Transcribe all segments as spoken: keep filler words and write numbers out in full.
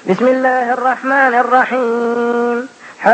بسم الله الرحمن الرحيم.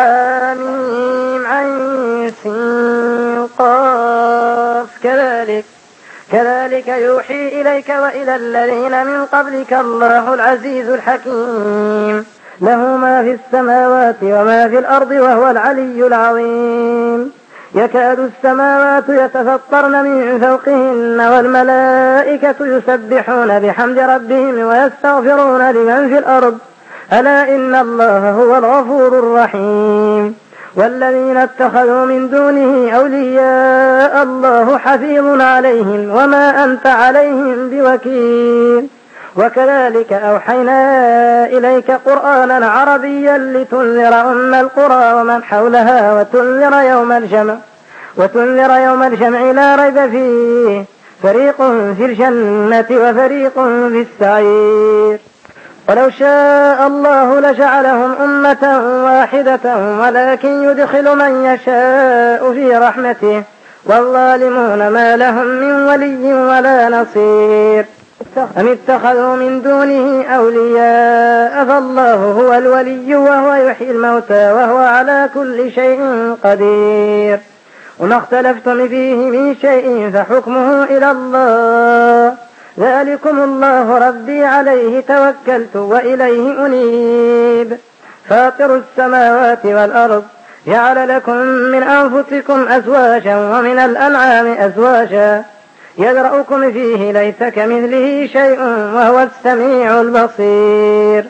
حاميم عين سين قاف كذلك كذلك يوحي إليك وإلى الذين من قبلك الله العزيز الحكيم له ما في السماوات وما في الأرض وهو العلي العظيم. يكاد السماوات يتفطرن من فوقهن والملائكة يسبحون بحمد ربهم ويستغفرون لمن في الأرض ألا إن الله هو الغفور الرحيم. والذين اتخذوا من دونه أولياء الله حفيظ عليهم وما أنت عليهم بوكيل. وكذلك أوحينا إليك قرآنا عربيا لتنذر أم القرى ومن حولها وتنذر يوم الجمع وتنذر يوم الجمع لا ريب فيه فريق في الجنة وفريق في السعير. ولو شاء الله لجعلهم أمة واحدة ولكن يدخل من يشاء في رحمته والظالمون ما لهم من ولي ولا نصير. أم اتخذوا من دونه أولياء فالله هو الولي وهو يحيي الموتى وهو على كل شيء قدير. وما اختلفتم فيه من شيء فحكمه إلى الله ذلكم الله ربي عليه توكلت وإليه أنيب. فاطر السماوات والأرض جعل لكم من أنفسكم أزواجا ومن الأنعام أزواجا يذرأكم فيه ليس كمثله شيء وهو السميع البصير.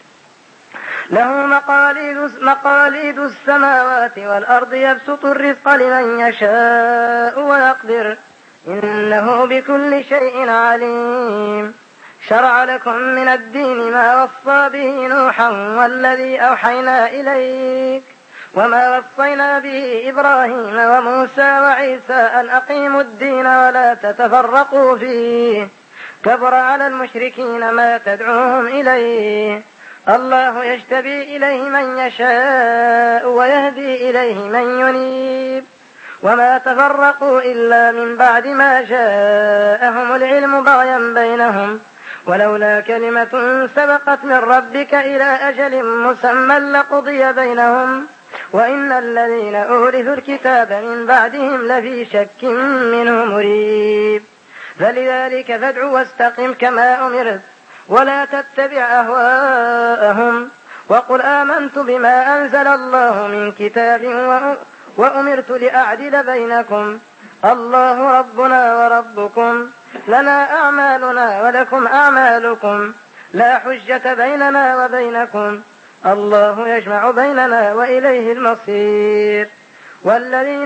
له مقاليد, مقاليد السماوات والأرض يبسط الرزق لمن يشاء ويقدر إنه بكل شيء عليم. شرع لكم من الدين ما وصى به نوحا والذي أوحينا إليك وما وصينا به إبراهيم وموسى وعيسى أن أقيموا الدين ولا تتفرقوا فيه كبر على المشركين ما تدعوهم إليه. الله يجتبي إليه من يشاء ويهدي إليه من ينيب وما تفرقوا إلا من بعد ما جاءهم العلم بغيا بينهم ولولا كلمة سبقت من ربك إلى أجل مسمى لقضي بينهم وإن الذين أورثوا الكتاب من بعدهم لفي شك منه مريب. فلذلك فادع واستقم كما أمرت ولا تتبع أهواءهم وقل آمنت بما أنزل الله من كتاب وأمرت لأعدل بينكم الله ربنا وربكم لنا أعمالنا ولكم أعمالكم لا حجة بيننا وبينكم الله يجمع بيننا وإليه المصير. والذين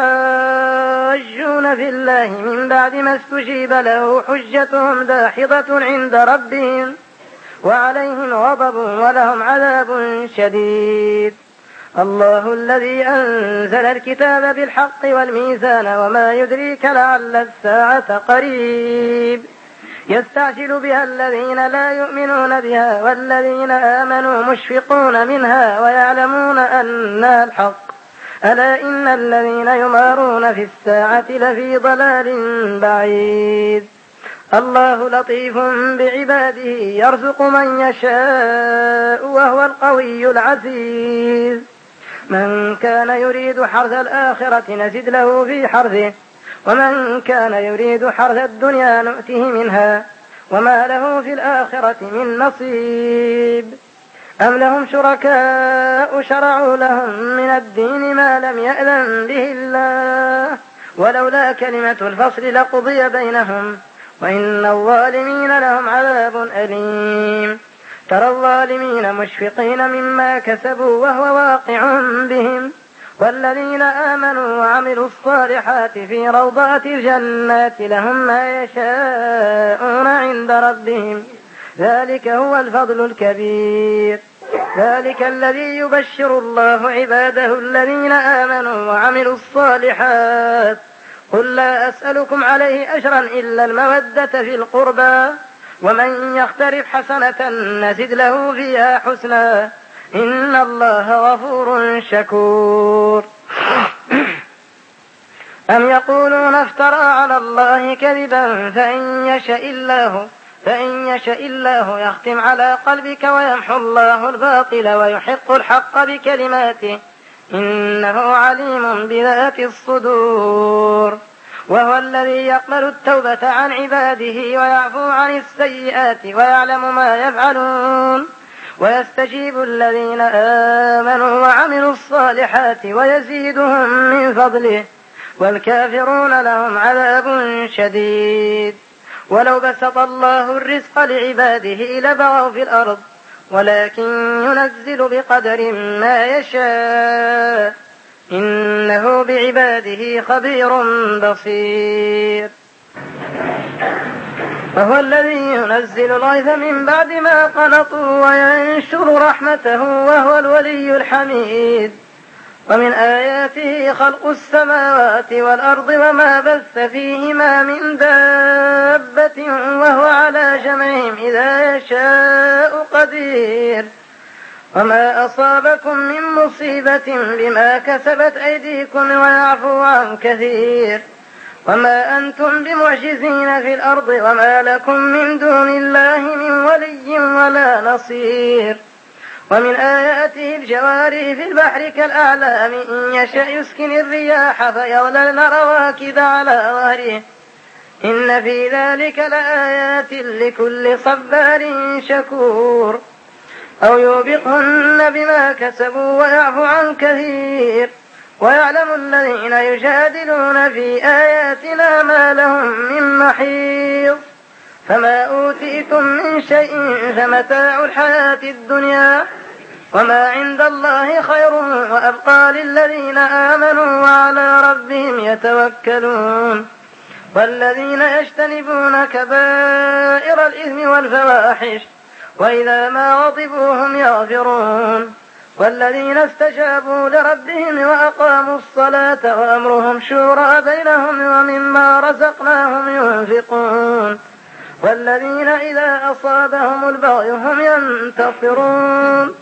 يحاجون في الله من بعد ما استجيب له حجتهم داحضة عند ربهم وعليهم غضب ولهم عذاب شديد. الله الذي أنزل الكتاب بالحق والميزان وما يدريك لعل الساعة قريب يستعجل بها الذين لا يؤمنون بها والذين آمنوا مشفقون منها ويعلمون أنها الحق ألا إن الذين يمارون في الساعة لفي ضلال بعيد. الله لطيف بعباده يرزق من يشاء وهو القوي العزيز. من كان يريد حرث الآخرة نزد له في حرثه ومن كان يريد حرث الدنيا نؤته منها وما له في الآخرة من نصيب. أم لهم شركاء شرعوا لهم من الدين ما لم يأذن به الله ولولا كلمة الفصل لقضي بينهم وإن الظالمين لهم عذاب أليم. ترى الظالمين مشفقين مما كسبوا وهو واقع بهم والذين آمنوا وعملوا الصالحات في روضات الجنات لهم ما يشاءون عند ربهم ذلك هو الفضل الكبير. ذلك الذي يبشر الله عباده الذين آمنوا وعملوا الصالحات قل لا أسألكم عليه أجرا إلا المودة في القربى ومن يقترف حسنة نزد له فيها حسنا إن الله غفور شكور. أم يقولون افترى على الله كذبا فإن يشاء الله فإن يشاء الله يختم على قلبك ويمحو الله الباطل ويحق الحق بكلماته إنه عليم بذات الصدور. وهو الذي يقبل التوبة عن عباده ويعفو عن السيئات ويعلم ما يفعلون ويستجيب الذين آمنوا وعملوا الصالحات ويزيدهم من فضله والكافرون لهم عذاب شديد. ولو بسط الله الرزق لعباده لبغوا في الأرض ولكن ينزل بقدر ما يشاء إنه بعباده خبير بصير. وهو الذي ينزل الغيث من بعد ما قنطوا وينشر رحمته وهو الولي الحميد. ومن آياته خلق السماوات والأرض وما بث فيهما من دابة وهو على جمعهم إذا يشاء قدير. وما أصابكم من مصيبة بما كسبت أيديكم ويعفو عن كثير. وما أنتم بمعجزين في الأرض وما لكم من دون الله من ولي ولا نصير. ومن آياته الجواري في البحر كالأعلام إن يشأ يسكن الرياح فيظللن رواكد على ظهره إن في ذلك لآيات لكل صبار شكور. أو يوبقهن بما كسبوا ويعفو عن كثير. ويعلم الذين يجادلون في آياتنا ما لهم من محيص. فما أوتيتم من شيء فمتاع الحياة الدنيا وما عند الله خير وأبقى للذين آمنوا وعلى ربهم يتوكلون. والذين يجتنبون كبائر الإثم والفواحش وإذا ما غضبوا هم يغفرون. والذين استجابوا لربهم وأقاموا الصلاة وأمرهم شورى بينهم ومما رزقناهم ينفقون. والذين إذا أصابهم البغي هم ينتصرون.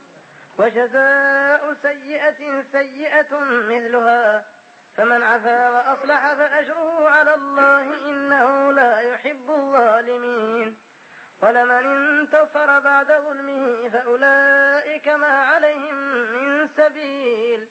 وجزاء سيئة سيئة مثلها فمن عفا وأصلح فأجره على الله إنه لا يحب الظالمين. ولمن انتصر بعد ظلمه فأولئك ما عليهم من سبيل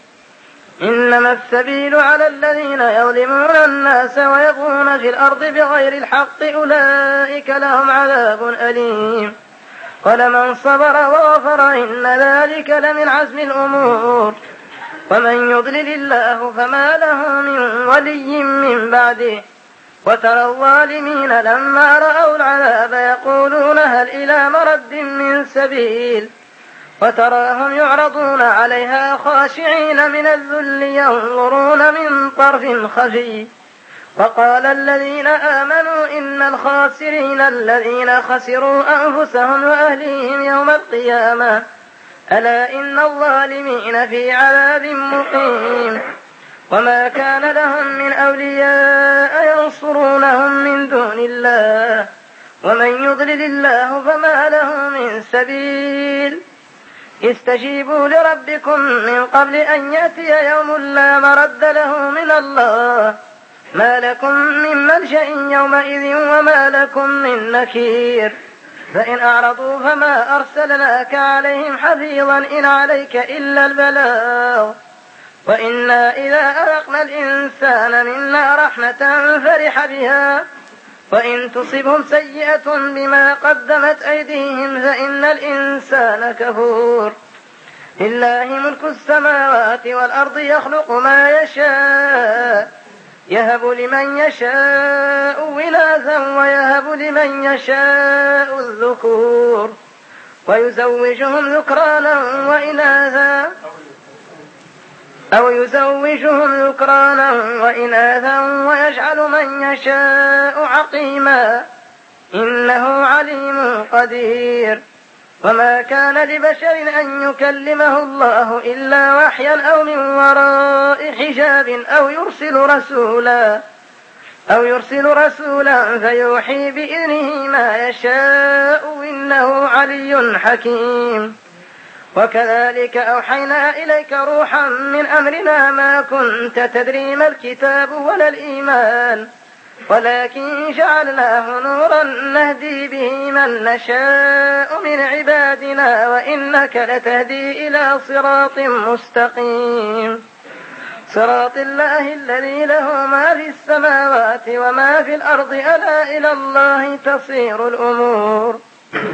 إنما السبيل على الذين يظلمون الناس ويبغون في الأرض بغير الحق أولئك لهم عذاب أليم. ولمن صبر وغفر إن ذلك لمن عزم الأمور. ومن يضلل الله فما له من ولي من بعده. وترى الظالمين لما رأوا العذاب يقولون هل إلى مرد من سبيل. وتراهم يعرضون عليها خاشعين من الذل ينظرون من طرف خفي. وقال الذين آمنوا إن الخاسرين الذين خسروا أنفسهم وأهليهم يوم القيامة ألا إن الظالمين في عذاب مقيم. وما كان لهم من أولياء ينصرونهم من دون الله ومن يضلل الله فما له من سبيل. استجيبوا لربكم من قبل أن يأتي يوم لا مرد له من الله ما لكم من ملجأ يومئذ وما لكم من نكير. فإن أعرضوا فما أرسلناك عليهم حفيظا إن عليك إلا البلاغ. وإنا إذا أذقنا الإنسان منا رحمة فرح بها وإن تصبهم سيئة بما قدمت أيديهم فإن الإنسان كفور. لله ملك السماوات والأرض يخلق ما يشاء يهب لمن يشاء إناثا ويهب لمن يشاء الذكور ويزوجهم ذكرانا وإناثا أو يزوجهم ذكرانا وإناثا ويجعل من يشاء عقيما إنه عليم قدير. وما كان لبشر أن يكلمه الله إلا وحيا أو من وراء حجاب أو يرسل رسولا أو يرسل رسولا فيوحي بإذنه ما يشاء إنه علي حكيم. وكذلك أوحينا إليك روحا من أمرنا ما كنت تدري ما الكتاب ولا الإيمان ولكن جعلناه نورا نهدي به من نشاء من عبادنا وإنك لتهدي إلى صراط مستقيم صراط الله الذي له ما في السماوات وما في الأرض ألا إلى الله تصير الأمور